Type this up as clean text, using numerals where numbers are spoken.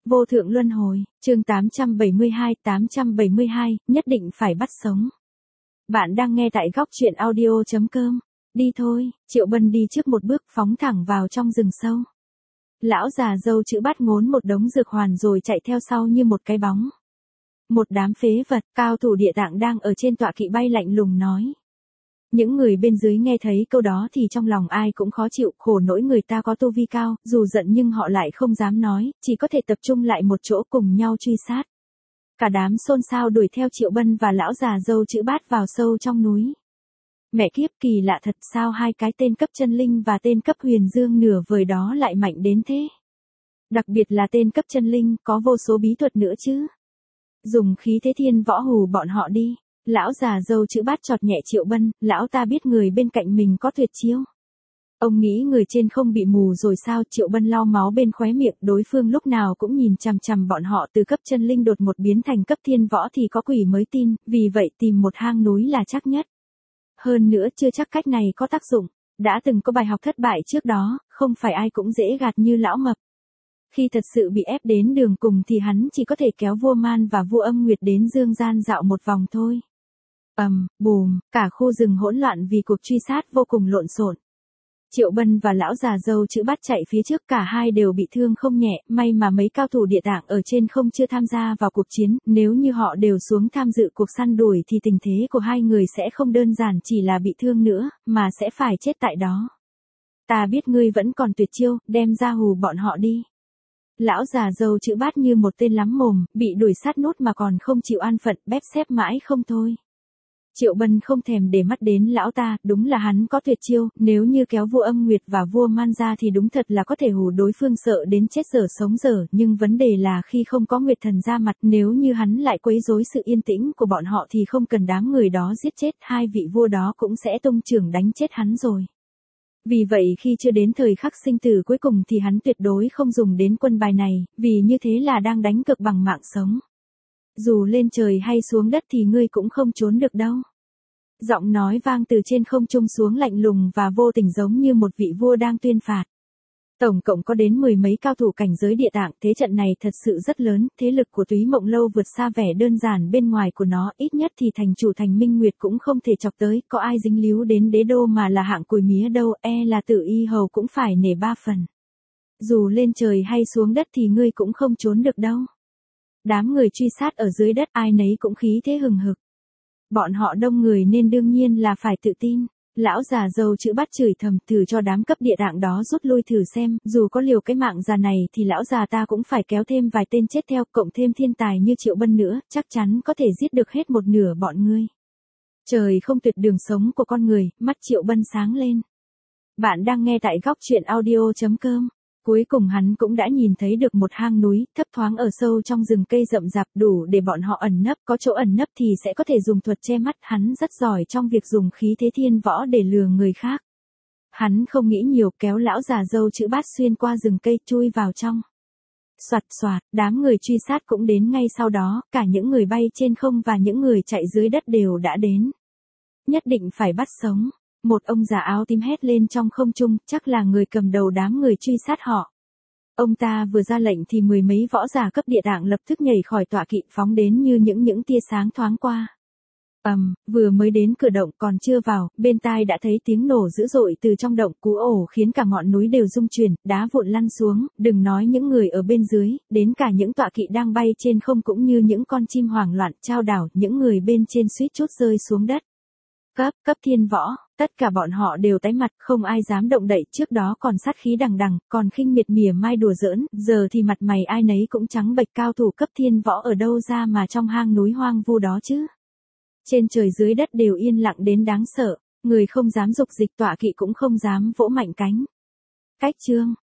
Vô thượng luân hồi, chương 872, nhất định phải bắt sống. Bạn đang nghe tại góc truyện audio.com. Đi thôi, Triệu Bân đi trước một bước phóng thẳng vào trong rừng sâu. Lão già râu chữ Bát ngốn một đống dược hoàn rồi chạy theo sau như một cái bóng. Một đám phế vật, cao thủ địa tạng đang ở trên tọa kỵ bay lạnh lùng nói. Những người bên dưới nghe thấy câu đó thì trong lòng ai cũng khó chịu, khổ nỗi người ta có tu vi cao, dù giận nhưng họ lại không dám nói, chỉ có thể tập trung lại một chỗ cùng nhau truy sát. Cả đám xôn xao đuổi theo Triệu Bân và lão già râu chữ Bát vào sâu trong núi. Mẹ kiếp, kỳ lạ thật, sao hai cái tên cấp chân linh và tên cấp huyền dương nửa vời đó lại mạnh đến thế? Đặc biệt là tên cấp chân linh, có vô số bí thuật nữa chứ. Dùng khí thế thiên võ hù bọn họ đi. Lão già râu chữ Bát chọt nhẹ Triệu Bân, lão ta biết người bên cạnh mình có tuyệt chiêu. Ông nghĩ người trên không bị mù rồi sao? Triệu Bân lau máu bên khóe miệng, đối phương lúc nào cũng nhìn chằm chằm bọn họ, từ cấp chân linh đột một biến thành cấp thiên võ thì có quỷ mới tin, vì vậy tìm một hang núi là chắc nhất. Hơn nữa chưa chắc cách này có tác dụng, đã từng có bài học thất bại trước đó, không phải ai cũng dễ gạt như lão mập. Khi thật sự bị ép đến đường cùng thì hắn chỉ có thể kéo vua Man và vua Âm Nguyệt đến dương gian dạo một vòng thôi. Bùm, cả khu rừng hỗn loạn vì cuộc truy sát vô cùng lộn xộn. Triệu Bân và lão già râu chữ Bát chạy phía trước, cả hai đều bị thương không nhẹ, may mà mấy cao thủ địa tạng ở trên không chưa tham gia vào cuộc chiến, nếu như họ đều xuống tham dự cuộc săn đuổi thì tình thế của hai người sẽ không đơn giản chỉ là bị thương nữa, mà sẽ phải chết tại đó. Ta biết ngươi vẫn còn tuyệt chiêu, đem ra hù bọn họ đi. Lão già râu chữ Bát như một tên lắm mồm, bị đuổi sát nốt mà còn không chịu an phận, bép xép mãi không thôi. Triệu Bân không thèm để mắt đến lão ta, đúng là hắn có tuyệt chiêu, nếu như kéo vua Âm Nguyệt và vua Man ra thì đúng thật là có thể hù đối phương sợ đến chết dở sống dở, nhưng vấn đề là khi không có Nguyệt Thần ra mặt, nếu như hắn lại quấy rối sự yên tĩnh của bọn họ thì không cần đám người đó giết chết, hai vị vua đó cũng sẽ tung chưởng đánh chết hắn rồi. Vì vậy khi chưa đến thời khắc sinh tử cuối cùng thì hắn tuyệt đối không dùng đến quân bài này, vì như thế là đang đánh cược bằng mạng sống. Dù lên trời hay xuống đất thì ngươi cũng không trốn được đâu. Giọng nói vang từ trên không trung xuống lạnh lùng và vô tình giống như một vị vua đang tuyên phạt. Tổng cộng có đến 10 mấy cao thủ cảnh giới địa tạng, thế trận này thật sự rất lớn, thế lực của Túy Mộng Lâu vượt xa vẻ đơn giản bên ngoài của nó, ít nhất thì thành chủ Thành Minh Nguyệt cũng không thể chọc tới, có ai dính líu đến đế đô mà là hạng cùi mía đâu, là Tử Y Hầu cũng phải nể 3 phần. Dù lên trời hay xuống đất thì ngươi cũng không trốn được đâu. Đám người truy sát ở dưới đất ai nấy cũng khí thế hừng hực. Bọn họ đông người nên đương nhiên là phải tự tin. Lão già râu chữ Bát chửi thầm, thử cho đám cấp địa tạng đó rút lui thử xem, dù có liều cái mạng già này thì lão già ta cũng phải kéo thêm vài tên chết theo, cộng thêm thiên tài như Triệu Bân nữa, chắc chắn có thể giết được hết một nửa bọn ngươi. Trời không tuyệt đường sống của con người, mắt Triệu Bân sáng lên. Bạn đang nghe tại góc truyện audio.com. Cuối cùng hắn cũng đã nhìn thấy được một hang núi, thấp thoáng ở sâu trong rừng cây rậm rạp, đủ để bọn họ ẩn nấp, có chỗ ẩn nấp thì sẽ có thể dùng thuật che mắt, hắn rất giỏi trong việc dùng khí thế thiên võ để lừa người khác. Hắn không nghĩ nhiều, kéo lão già râu chữ Bát xuyên qua rừng cây chui vào trong. Soạt soạt, đám người truy sát cũng đến ngay sau đó, cả những người bay trên không và những người chạy dưới đất đều đã đến. Nhất định phải bắt sống. Một ông già áo tím hét lên trong không trung, chắc là người cầm đầu đám người truy sát họ. Ông ta vừa ra lệnh thì 10 mấy võ giả cấp địa tạng lập tức nhảy khỏi tọa kỵ phóng đến như những tia sáng thoáng qua. Vừa mới đến cửa động còn chưa vào, bên tai đã thấy tiếng nổ dữ dội từ trong động, cú ổ khiến cả ngọn núi đều rung chuyển, đá vụn lăn xuống, đừng nói những người ở bên dưới, đến cả những tọa kỵ đang bay trên không cũng như những con chim hoảng loạn chao đảo, những người bên trên suýt chút rơi xuống đất. Cấp thiên võ, tất cả bọn họ đều tái mặt, không ai dám động đậy, trước đó còn sát khí đằng đằng, còn khinh miệt mỉa mai đùa giỡn, giờ thì mặt mày ai nấy cũng trắng bệch, cao thủ cấp thiên võ ở đâu ra mà trong hang núi hoang vu đó chứ. Trên trời dưới đất đều yên lặng đến đáng sợ, người không dám dục dịch, tọa kỵ cũng không dám vỗ mạnh cánh. Cách chương,